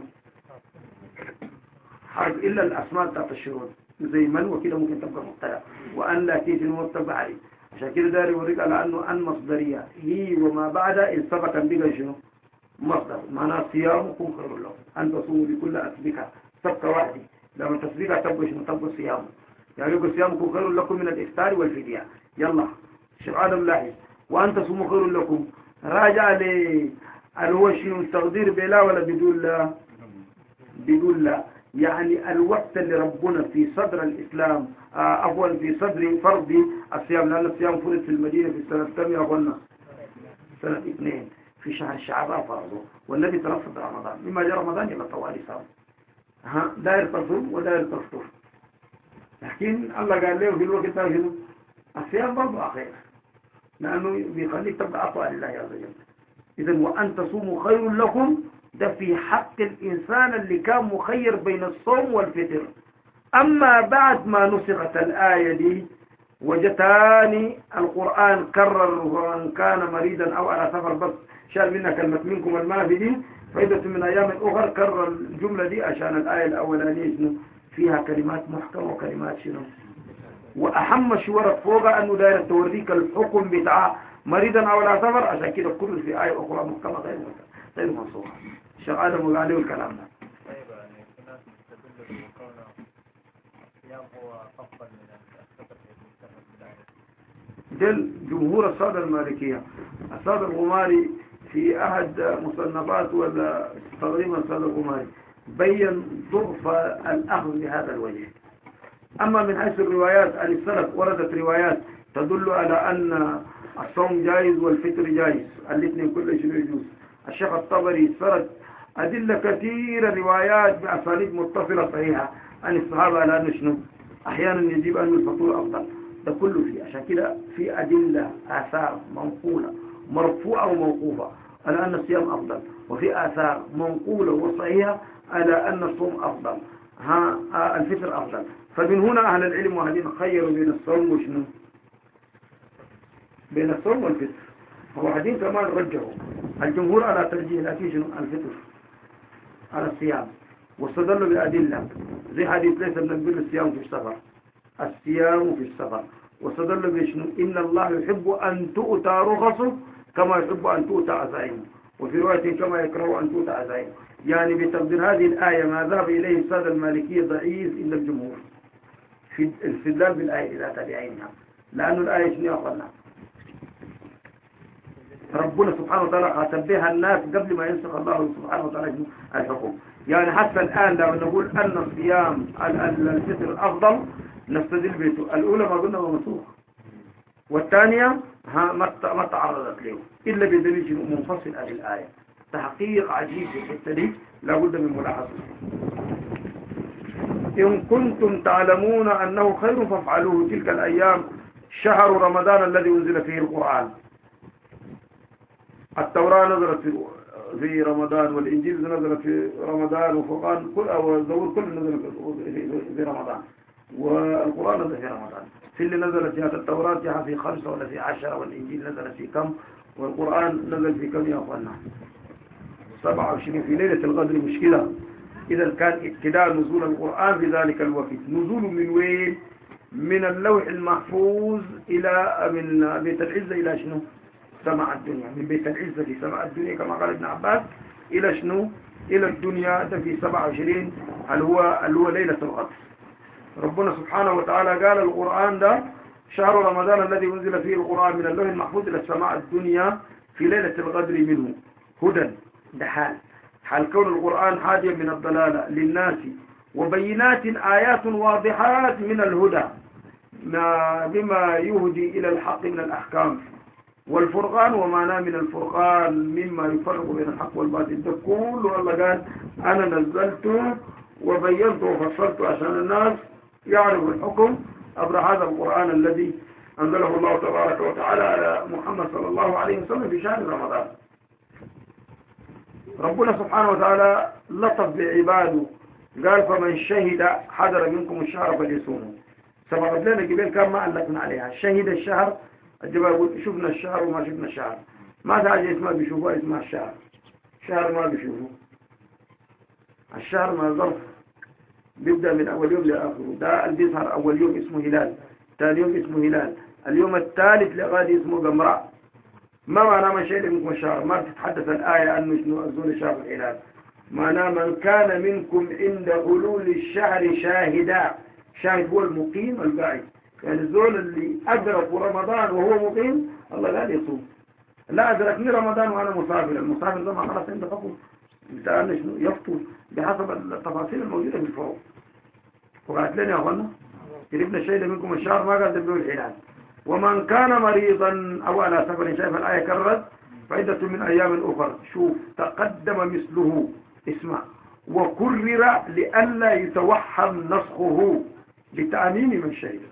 A: حرف إلا الأسماء بتاعت الشروط زي من وكده ممكن تبقى مبتدأ، وأن لا تيجي مرتبة عليه. عشان كده داري يوريك على أنه أن مصدرية هي وما بعدها إن سبقا بقى شنو مصدر، معناه صيامكم خير لكم أن تصوموا بكل أسبقها سبقة واحدة، لما تسبقها تبقى شنو تبقى صيام، يعني يقول صيامكم خير لكم من الإفطار والفدية. يلا شيخ آدم لاحظ وأن تصوموا خير لكم راجع ل الهو شنو التقدير بلا ولا بدون لا؟ بدون لا. يعني الوقت اللي ربنا في صدر الإسلام عفوا آه في صدر فرض الصيام، لأن الصيام فرض في المدينة في السنة الثانية قلنا سنة اثنين في شهر شعبان فرضه، والنبي ترفض رمضان، لما جاء رمضان يبقى طوالي صام، ها داير تصوم وداير تفطر. لكن الله قال له في الوقت ده شنو؟ الصيام برضه أخير، لأنه بيخليك تبقى أطوع لله عز وجل. إذا وأن تصوموا خير لكم، ده في حق الإنسان اللي كان مخير بين الصوم والفطر. أما بعد ما نسخت الآية دي وجتاني القرآن كرر وأن كان مريضا أو على سفر بس شال منها كلمة منكم الماء دي فإذا من أيام أخر كرر الجملة دي عشان الآية الأولانية شنو فيها كلمات محكمة وكلمات شنو، وأهم شيء ورد فوقها أنه داير توريك الحكم بتاع مريضا أو على سفر، عشان كده كله في آية أخرى محكمة غير غير منصوصة. الشيخ آدم وقال عليه الكلام ده.
B: طيب يعني في ناس تستدل بكونه الصيام هو أفضل من السفر في الآية.
A: دل جمهور السادة المالكية. السادة الغماري في أحد مصنفات ولا تقريبا السادة الغماري بين ضعف الأخذ بهذا الوجه. أما من حيث الروايات عن السلف وردت روايات تدل على أن الصوم جائز والفطر جائز، الاثنين كل شيء يجوز. الشيخ الطبري سرد أدلة كثيرة روايات بأساليب متصلة صحيحة عن الصحابة على أنه شنو أحيانا يجب أن الفطور أفضل، ده كله فيه. عشان كده في أدلة آثار منقولة مرفوعة وموقوفة على أن الصيام أفضل، وفي آثار منقولة وصحيحة على أن الصوم أفضل، ها الفطر أفضل. فمن هنا أهل العلم وهذين خيروا بين الصوم وشنو بين الصوم والفطر. وبعدين كمان رجعوا الجمهور على ترجيح لكن شنو الفطر على الصيام، واستدلوا بأدلة زي حديث ليس من البر الصيام في السفر، الصيام في السفر، واستدلوا بشنو إن الله يحب أن تؤتى رخصه كما يحب أن تؤتى عزائمه، وفي رواية كما يكره أن تؤتى عزائمه. يعني بتقدير هذه الآية ما ذهب إليه السادة المالكية ضعيف إلا الجمهور في الاستدلال بالآية ذات بعينها، لأن الآية شنو أخذنا ربنا سبحانه وتعالى خاطب بها الناس قبل ما ينسخ الله سبحانه وتعالى الحكم. يعني حتى الآن لو نقول أن الصيام الفطر أفضل نستدل بيته. الأولى ما قلنا منسوخ، والثانية ما تعرضت له إلا بدليل منفصل هذه الآية. تحقيق عجيب في الحتة دي لابد من ملاحظة. إن كنتم تعلمون أنه خير فافعلوه تلك الأيام شهر رمضان الذي أنزل فيه القرآن. التوراة نزلت في رمضان، والإنجيل نزل في رمضان، وفرقان كل أو الزبور كل نزل في رمضان، والقرآن نزل في رمضان. في اللي نزلت جهة التوراة جهة في خمسة ولا في عشرة، والإنجيل نزل في كم، والقرآن نزل في كم يا أخوانا سبعة وعشرين في ليلة القدر. مشكلة إذا كان ابتداء نزول القرآن في ذلك الوقت. نزول من وين؟ من اللوح المحفوظ إلى من بيت العزة إلى شنو سماء الدنيا، من بيت العزة في سماء الدنيا كما قال ابن عباس إلى شنو إلى الدنيا. ده في سبعة وعشرين اللي هو اللي هو ليلة القدر. ربنا سبحانه وتعالى قال القرآن ده شهر رمضان الذي أنزل فيه القرآن من اللوح المحفوظ إلى السماء الدنيا في ليلة القدر منه هدى. ده حال حال كون القرآن هاديا من الضلالة للناس وبينات آيات واضحات من الهدى بما يهدي إلى الحق من الأحكام، والفرقان ومعناه من الفرقان مما يفرق بين الحق والباطل. ده كله الله قال أنا نزلته وبينته وفصلته عشان الناس يعرفوا الحكم عبر هذا القرآن الذي أنزله الله تبارك وتعالى على محمد صلى الله عليه وسلم في شهر رمضان. ربنا سبحانه وتعالى لطف بعباده قال فمن شهد حضر منكم الشهر فليصوموا. سبقت لنا قبل كان ما ألقنا عليها شهد الشهر. الجبال يقول شفنا الشهر وما شفنا الشهر، ما حاجة اسمها بيشوفوها اسمها الشهر. الشهر ما بيشوفوه، الشهر ما ظرف بيبدأ من أول يوم لآخره. ده اللي بيظهر أول يوم اسمه هلال، ثاني يوم اسمه هلال، اليوم الثالث لغادي اسمه قمراء. ما معنى من شهد منكم الشهر؟ ما تتحدث الآية أنه شنو أزول شهر الهلال. معناه من كان منكم عند غلول الشهر شاهدا. شاهد هو المقيم القاعد، يعني الزول اللي أدرك رمضان وهو مقيم الله قال يصوم. لا أدركني رمضان وأنا مسافر، المسافر ده ما خلاص عنده حكم بتاعنا شنو يفطر. بحسب التفاصيل الموجودة في الفروع. وقالت لنا يا أخوانا قريبنا الشهيد منكم الشهر ما قال تبدو الحلال. ومن كان مريضا أو على سفر، شايف الآية كررت فعدة من أيام أخرى. شوف تقدم مثله اسمع، وكرر لئلا يتوهم نسخه بتأمين من شهيد.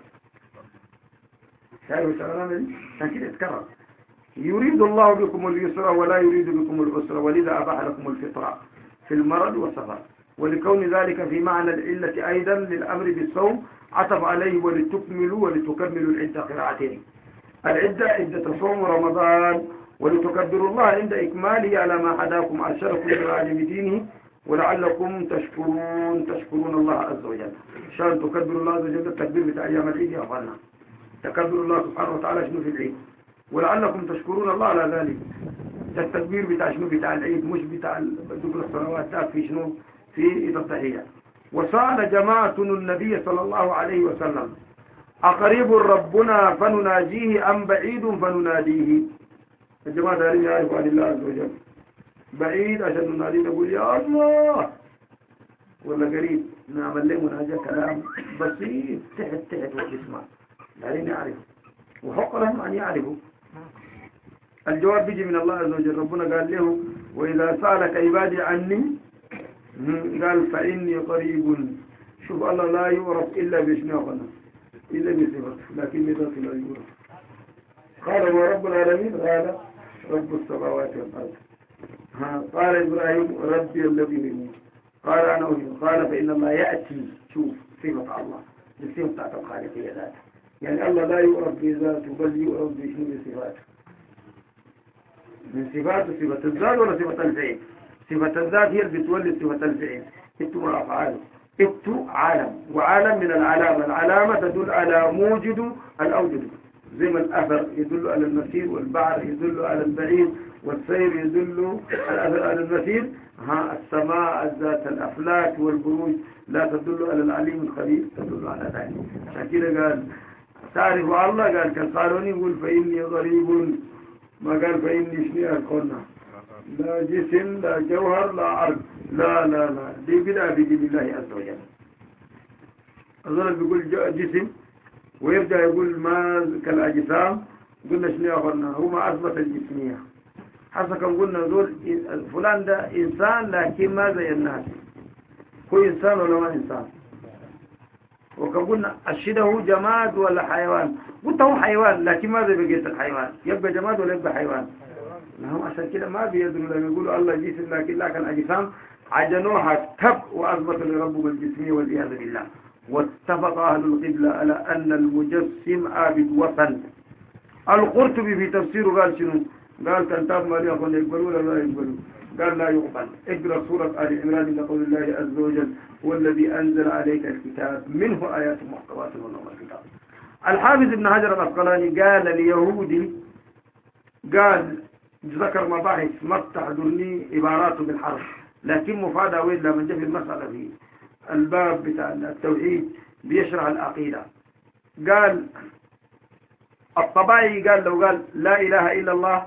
A: شايف الكلام عشان كده يتكرر. يريد الله بكم اليسر ولا يريد بكم العسر ولذا أباح لكم الفطرة في المرض والسفر. ولكون ذلك في معنى العلة أيضا للأمر بالصوم عطف عليه ولتكملوا ولتكملوا العدة قراءتين. العدة عدة صوم رمضان، ولتكبروا الله عند إكماله على ما هداكم أرشدكم إلى عالم دينه ولعلكم تشكرون تشكرون الله عز وجل. عشان تكبروا الله عز وجل التكبير بتاع أيام العيد يا أخوانا. تكبروا الله سبحانه وتعالى شنو في العيد، ولعلكم تشكرون الله على ذلك. التكبير بتاع شنو بتاع العيد، مش بتاع ذكر الصلوات، ده في شنو في التحية. وسأل جماعة النبي صلى الله عليه وسلم أقريب ربنا فنناجيه أم بعيد فنناديه. الجماعة دارين يعرفوا عن الله عز وجل. بعيد عشان نناديه نقول يا الله، ولا قريب نعمل له مناجاة كلام بسيط تحت تحت واسمع. دارين يعرفوا وحق لهم أن يعرفوا. الجواب بيجي من الله عز وجل. ربنا قال له وإذا سألك عبادي عني قال فإني قريب. شوف الله لا يعرف إلا بشنو إلا بصفته، لكن بذاته لا يعرف. قال هو رب العالمين، قال رب السماوات والأرض. قال إبراهيم ربي الذي يميت، قال أنا أؤمن. قال فإن الله يأتي، شوف صفة الله بالصفة بتاعت الخالقية ذاته. يعني الله لا يعرف بذاته بل يعرف بشنو بصفاته. من صفاته صفة الذات ولا صفة الفعل؟ صفة الذات هي اللي بتولد صفة الفعل. اتو أفعاله، اتو عالم، وعالم من العلامة. العلامة تدل على موجد الأوجد، زي ما الأثر يدل على المسير، والبعر يدل على البعيد، والسير يدل على المسير. ها السماء ذات الأفلاك والبروج لا تدل على العليم الخبير، تدل على ذلك. عشان كده قال تعرف الله، قال كان قالوني يقول فإني غريب، ما قال فإني شنيع القرنة. لا جسم لا جوهر لا عرض، لا لا لا دي بدأ بجيب الله عز وجل. أظن بيقول جسم ويبدأ يقول ما كالأجسام، قلنا شنيع قرنة، هو ما أثبت الجسمية. حسنا كم قلنا دول فلان ده إنسان لكن ما زي الناس، هو إنسان ولا ما إنسان. وكم قلنا الشده هو جماد ولا حيوان، قلت هو حيوان لكن ما زي بقية الحيوان، يبقى جماد ولا يبقى حيوان. لهم عشان كده ما بيدروا لما يقولوا الله جسم لكن لكن أجسام، عجنوها تب وأثبت لربهم الجسمية والعياذ بالله. واتفق أهل القبلة على أن المجسم عابد وثن. القرطبي في تفسيره قال شنو؟ قال كنتاب ما ليأخذ يقبلوا ولا لا يقبلوا؟ قال لا يقبل. اقرأ سورة آل عمران إلى قول الله عز وجل هو الذي أنزل عليك الكتاب منه آيات محكمات هن أم الكتاب. الحافظ ابن حجر العسقلاني قال اليهودي، قال ذكر مباحث ما تحضرني عباراته بالحرف، لكن مفادة وين لما جاء في المسألة في الباب بتاع التوحيد بيشرح العقيدة. قال الطبائي قال لو قال لا إله إلا الله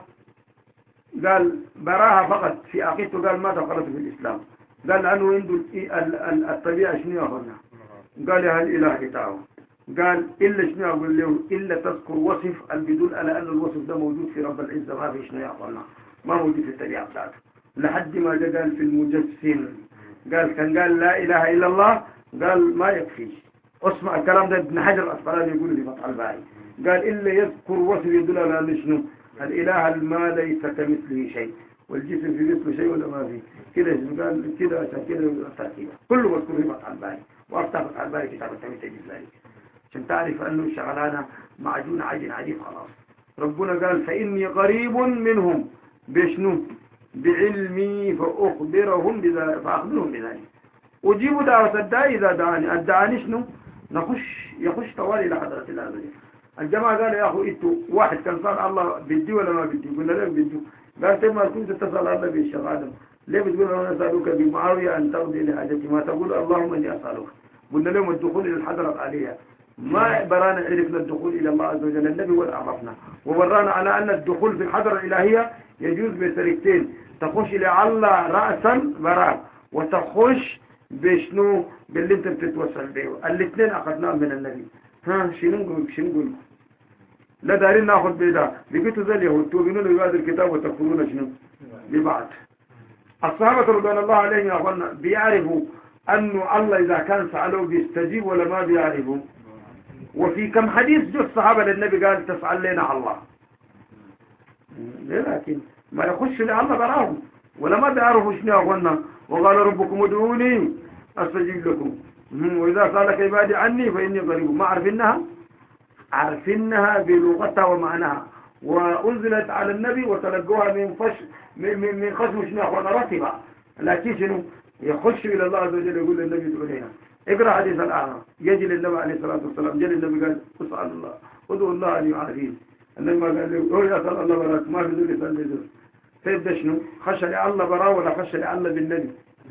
A: قال براها فقط في عقيدته، قال ما دخلت في الإسلام. قال لأنه عنده الطبيعة شنو يأخذنا، قال يا الإله بتاعه، قال إلا شنو أقول له إلا تذكر وصف البدول على أن الوصف ده موجود في رب العزة، ما في شنو يأخذنا، ما موجود في الطبيعة بتاعته. لحد ما جاء قال في المجسم، قال كان قال لا إله إلا الله قال ما يكفي. اسمع الكلام ده ابن حجر العسقلاني يقول في فتح الباري، قال إلا يذكر وصف يدل على أن شنو الإله الما ليس كمثله شيء، والجسم في مثله شيء ولا ما فيه كده. قال كده عشان كده التركيبة كله مذكور في فتح الباري، وافتح فتح الباري كتاب التوحيد الإسلامي عشان تعرف أنه شغلانة معجون عجين عجيب خلاص. ربنا قال فإني قريب منهم بشنو بعلمي فأخبرهم بذلك فأخبرهم بذلك أجيب دعوة الداعي إذا دعاني. الدعاني شنو نخش يخش طوالي إلى حضرة الله عز وجل. الجماعة قال يا أخو إنتوا واحد كان صار الله بدي ولا ما بدي؟ قلنا ليه بدي؟ قال تما كنت تسأل الله بالشيخ آدم ليه بتقول أنا أسألك بمعاوية أن تقضي لحاجتي ما تقول اللهم إني أسألك. قلنا لهم الدخول إلى الحضرة العالية ما برانا عرفنا الدخول إلى الله عز وجل، النبي ولا عرفنا، وورانا على أن الدخول في الحضرة الإلهية يجوز بطريقتين، تخش إلى الله رأسا براك وتخش بشنو باللي انت بتتوسل به. الاثنين اخذناهم من النبي. ها شنو نقول شنو نقول لا دارين ناخذ بيدا بقيتوا زي اليهود تؤمنون بهذا الكتاب وتكفرون شنو ببعض. الصحابة رضوان الله عليهم يا اخوانا بيعرفوا انه الله اذا كان سألوه بيستجيب ولا ما بيعرفوا. وفي كم حديث جو الصحابة للنبي قال تسأل لنا على الله، لكن ما يخش لله براهم ولا ما بيعرفوا شنو يا اخوانا. وقال ربكم ادعوني استجيب لكم واذا سألك عبادي عني فاني قريب. ما عرفنها عرفنها بلغتها ومعناها، وانزلت على النبي وتلقوها من فش من من خشم شنو يا اخوانا رتبه. لكن شنو يخش الى الله عز وجل يقول للنبي ادعوني. اقرا حديث الاعرى يجي للنبي عليه الصلاه والسلام، جاء النبي قال اسال الله ادعو الله ان يعافيك. النبي ما قال له هو يسال الله براك ما في ذلك يسال ذلك. فيبدا شنو خش لله براه ولا خش لله بالنبي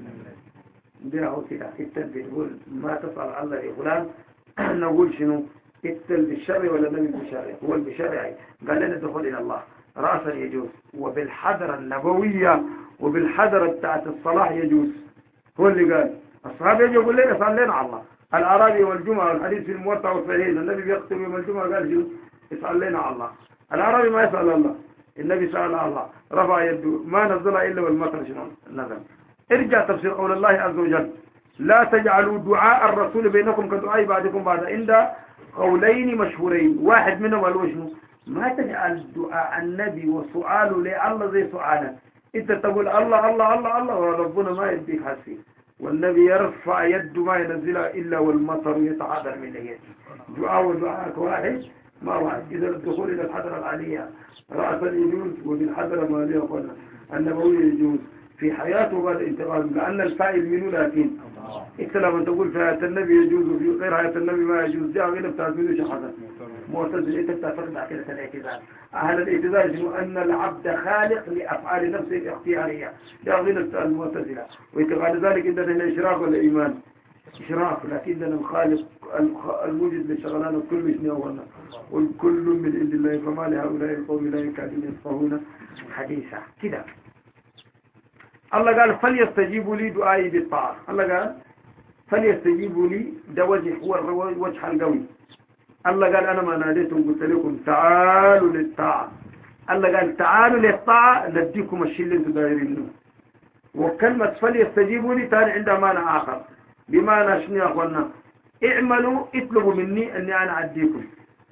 A: ده كده. التل بيقول ما تسال الله يا فلان نقول شنو التل بالشر ولا النبي بالشر؟ هو بالشر. قال لنا الدخول الى الله راسا يجوز، وبالحضره النبويه وبالحضره بتاعت الصلاح يجوز. هو اللي قال الصحابه يجي يقول لنا صلينا على الله. الاعرابي والجمعه الحديث في الموطأ والصحيح النبي بيختم يوم الجمعه قال شنو صلينا على الله. الاعرابي ما يسال الله، النبي سأل الله رفع يده ما نزلها الا والمطر شنو نزل. ارجع تفسير قول الله عز وجل لا تجعلوا دعاء الرسول بينكم كدعاء بعضكم بعضا. عند قولين مشهورين واحد منهم قالوا شنو ما تجعل دعاء النبي وسؤاله لله زي سؤالك. انت تقول الله الله الله الله وربنا ما يديك حسين، والنبي يرفع يده ما ينزلها الا والمطر يتعاذر من يده. دعاء ودعاءك واحد ما واحد. اذا الدخول الى الحضره العاليه راسا يجوز، وبالحضره الماليه قلنا النبويه يجوز في حياته بعد انتقال، لأن الفاعل منه. لكن انت لما تقول في حياة النبي يجوز وفي غير حياة النبي ما يجوز، دي عقيدة بتاعت منه شخصا معتزل. انت بتعتقد عقيدة الاعتزال. أهل الاعتزال شنو أن العبد خالق لأفعال نفسه الاختيارية، دي عقيدة المعتزلة. واعتقاد ذلك عندنا هنا إشراك ولا إيمان؟ إشراك. لكننا الخالق الموجد لشغلنا كل شيء هونا والكل من عند الله، فما لهؤلاء القوم لا يكادون يفقهون حديثا كده. الله قال فليستجيبوا لي دعائي بالطاعة. الله قال فليستجيبوا لي ده وجه هو الوجه القوي. الله قال أنا ما ناديتم قلت لكم تعالوا للطاعة. الله قال تعالوا للطاعة نديكم الشيء اللي انتم دايرينه. وكلمة فليستجيبوا لي تاني عندها معنى آخر. بمعنى شنو يا أخوانا اعملوا اطلبوا مني أني أنا أديكم.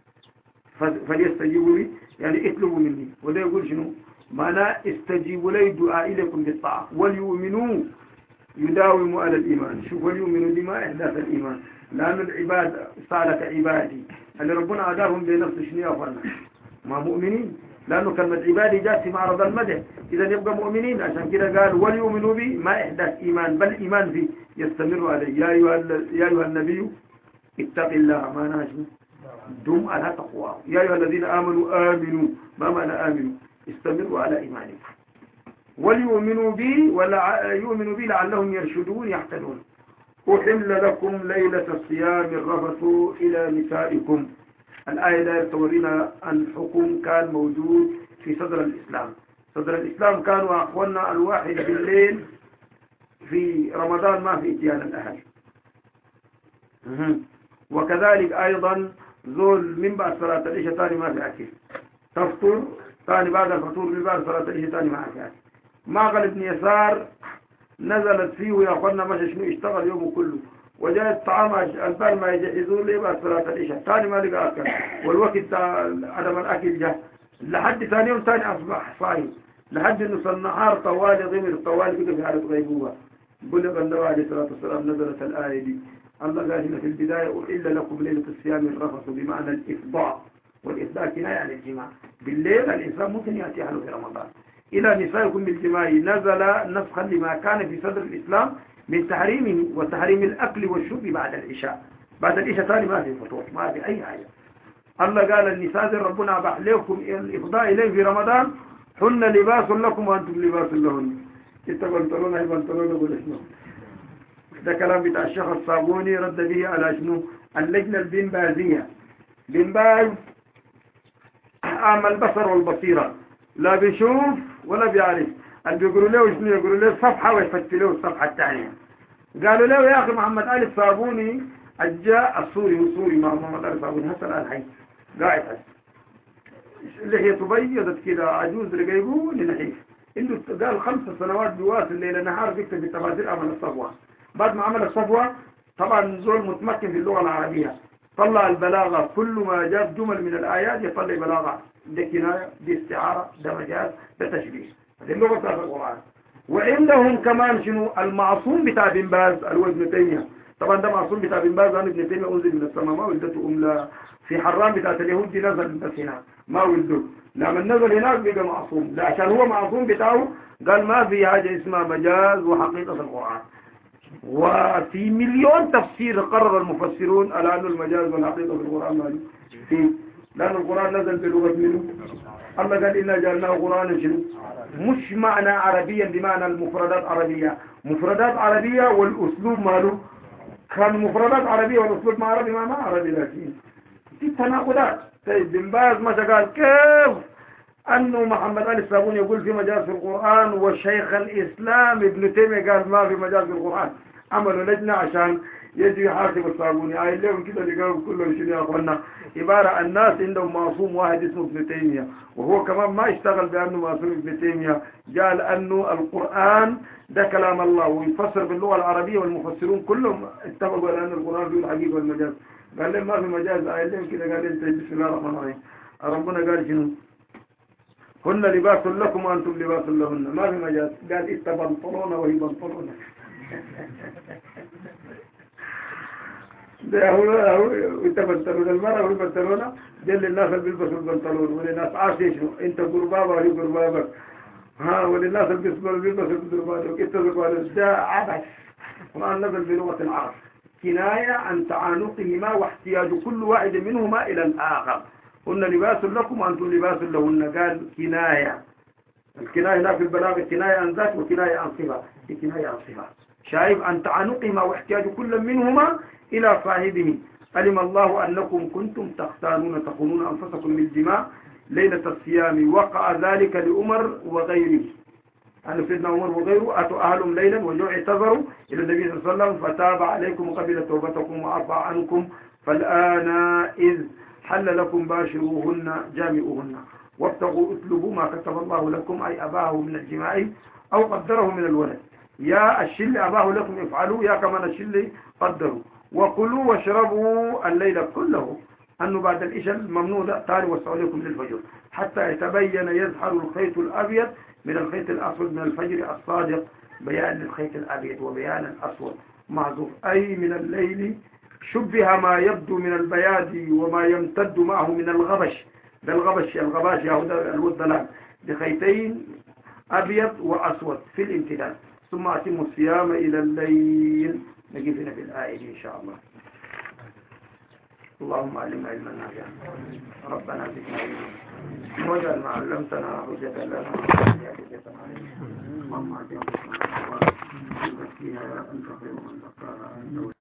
A: فليستجيبوا لي يعني اطلبوا مني. وده يقول شنو معنى استجيبوا لي دعائي لكم بالطاعة وليؤمنوا يداوموا على الإيمان. شوف وليؤمنوا بما إحداث الإيمان، لأن العباد سالك عبادي اللي ربنا أدارهم بنفس شنو يا أخوانا ما مؤمنين، لأنه كلمة عبادي جاءت في معرض المدح. إذا يبقى مؤمنين. عشان كده قال وليؤمنوا بي ما إحداث إيمان بل إيمان فيه يستمر عليه. يا أيها يا أيها النبي اتق الله ما ناشم دم على تقواه. يا أيها الذين آمنوا آمنوا ما معنى آمنوا استمروا على إيمانكم. وليؤمنوا بي ولا يؤمنوا بي لعلهم يرشدون يحتدون. أحل لكم ليلة الصيام الرفث إلى نسائكم. الآية لا تورينا أن حكم كان موجود في صدر الإسلام. صدر الإسلام كانوا أخوانا الواحد بالليل في رمضان ما في إتيان الأهل. وكذلك أيضا ذول من بعد صلاة العشاء ثاني ما في أكل تفطر ثاني بعد الفطور من بعد صلاة العشاء ثاني ما في أكل. معقل بن يسار نزلت فيه يا أخوانا مش شنو يشتغل يومه كله، وجاء الطعام البال ما يجهزون لي بعد صلاة العشاء ثاني ما لقى أكل، والوقت عدم الأكل جاء لحد ثاني يوم ثاني أصبح صايم لحد نص النهار طوالي غمر طوالي كده في حالة غيبوبة. بلغ النبي عليه الصلاة والسلام نزلت الآية دي. الله قال هنا في البداية أحل لكم ليلة الصيام الرفث بمعنى الإفضاء، والإفضاء كناية عن الجماع. بالليل الإنسان ممكن يأتي حاله في رمضان. إلى نسائكم بالجماع نزل نسخا لما كان في صدر الإسلام من تحريمه وتحريم الأكل والشرب بعد العشاء. بعد العشاء ثاني ما في فطور ما في أي حاجة. الله قال النساء ربنا أباح لكم الإفضاء إليه في رمضان هن لباس لكم وأنتم لباس لهن. انت بنطلون هاي بنطلون أقول شنو ده كلام بتاع الشيخ الصابوني رد به على شنو اللجنة البنبازية. بنباز أعمى البصر والبصيرة لا بيشوف ولا بيعرف. اللي بيقولوا له شنو يقولوا له صفحة ويفتلوا الصفحة الثانية. قالوا له يا أخي محمد علي الصابوني الجاء السوري والسوري مع محمد علي الصابوني هسه الآن حي قاعد هسه لحيته بيضت كده عجوز رقيبه لنحيف عنده قال خمس سنوات بيواصل ليل نهار بيكتب بتفاصيل عمل الصفوة. بعد ما عمل الصفوة طبعا زول متمكن في اللغة العربية طلع البلاغة كل ما جاب جمل من الآيات يطلع بلاغة ده كناية دي استعارة ده مجاز ده تشبيه هذه اللغة بتاعت القرآن. وعندهم كمان شنو المعصوم بتاع بن باز اللي هو ابن تيمية. طبعا ده معصوم بتاع بن باز ابن تيمية أنزل من السماء ما ولدته أم لا في حرام بتاعت اليهود دي نزل بس هناك ما ولده لما نزل هناك بقى معصوم ده عشان هو معصوم بتاعه قال ما في حاجة اسمها مجاز وحقيقة في القرآن. وفي مليون تفسير قرر المفسرون على أن المجاز والحقيقة في القرآن ما في لأن القرآن نزل بلغة منه. الله قال إنا جعلناه قرآنا شنو مش معنى عربيا بمعنى المفردات عربية مفردات عربية والأسلوب ماله كان مفردات عربية والأسلوب ما عربي ما ما عربي لكن في تناقضات. طيب بن باز ما قال كيف أنه محمد علي الصابوني يقول في مجاز في القرآن والشيخ الإسلام ابن تيمية قال ما في مجاز في القرآن. عملوا لجنة عشان يجي يحاسب الصابوني عايل لهم كده اللي قالوا كلهم شنو يا أخوانا عبارة الناس عندهم معصوم واحد اسمه ابن تيمية وهو كمان ما اشتغل بأنه معصوم ابن تيمية قال أنه القرآن ده كلام الله ويفسر باللغة العربية والمفسرون كلهم اتفقوا على أن القرآن فيه الحقيقة والمجاز. قال لهم ما في مجاز عايل لهم كده قال انت بسم الله الرحمن الرحيم ربنا قال شنو هن لباس لكم وأنتم لباس لهن ما في مجاز قال استبنطلون وهي بنطلون ده هو هو يتبنطلون المرأة وهي بنطلونة جل الناس اللي بيلبسوا البنطلون وللناس عاش شنو انت قربابة وهي قربابك ها وللناس اللي بيلبسوا القربابة انت قربابك ده عبث. القرآن نزل بلغة العرب كناية عن تعانقهما واحتياج كل واحد منهما إلى الآخر. قلنا لباس لكم وأنتم لباس لهن قال كناية. الكناية هنا في البلاغة كناية عن ذات وكناية عن صفة في كناية عن صفة شايف عن تعانقهما واحتياج كل منهما إلى صاحبه. علم الله أنكم كنتم تختانون تخونون أنفسكم بالجماع ليلة الصيام وقع ذلك لأمر وغيره. أن سيدنا عمر وغيره أتوا أهلهم ليلا وجوع اعتذروا إلى النبي صلى الله عليه وسلم فتاب عليكم وقبل توبتكم وعفى عنكم فالآن إذ حل لكم باشروهن جامعوهن وابتغوا اطلبوا ما كتب الله لكم أي أباه من الجماع أو قدره من الولد. يا الشل أباه لكم افعلوا يا كمان الشل قدروا وكلوا واشربوا الليل كله أنه بعد الإشاء الممنوع تالي وسعليكم للفجر حتى يتبين يزحر الخيط الأبيض من الخيط الأسود من الفجر الصادق بيان الخيط الأبيض وبيان الأسود معذوف أي من الليل شبه ما يبدو من البياض وما يمتد معه من الغبش ده الغبش الغباش يهودا الوضلان بخيطين أبيض وأسود في الامتداد ثم أتم الصيام إلى الليل نجيبنا في الآية إن شاء الله. اللهم علمنا علما نافعا ربنا زدنا علما واجعل ما علمتنا حجة لنا وحجة علينا اللهم اجعلنا فيها أنت خير من زكاها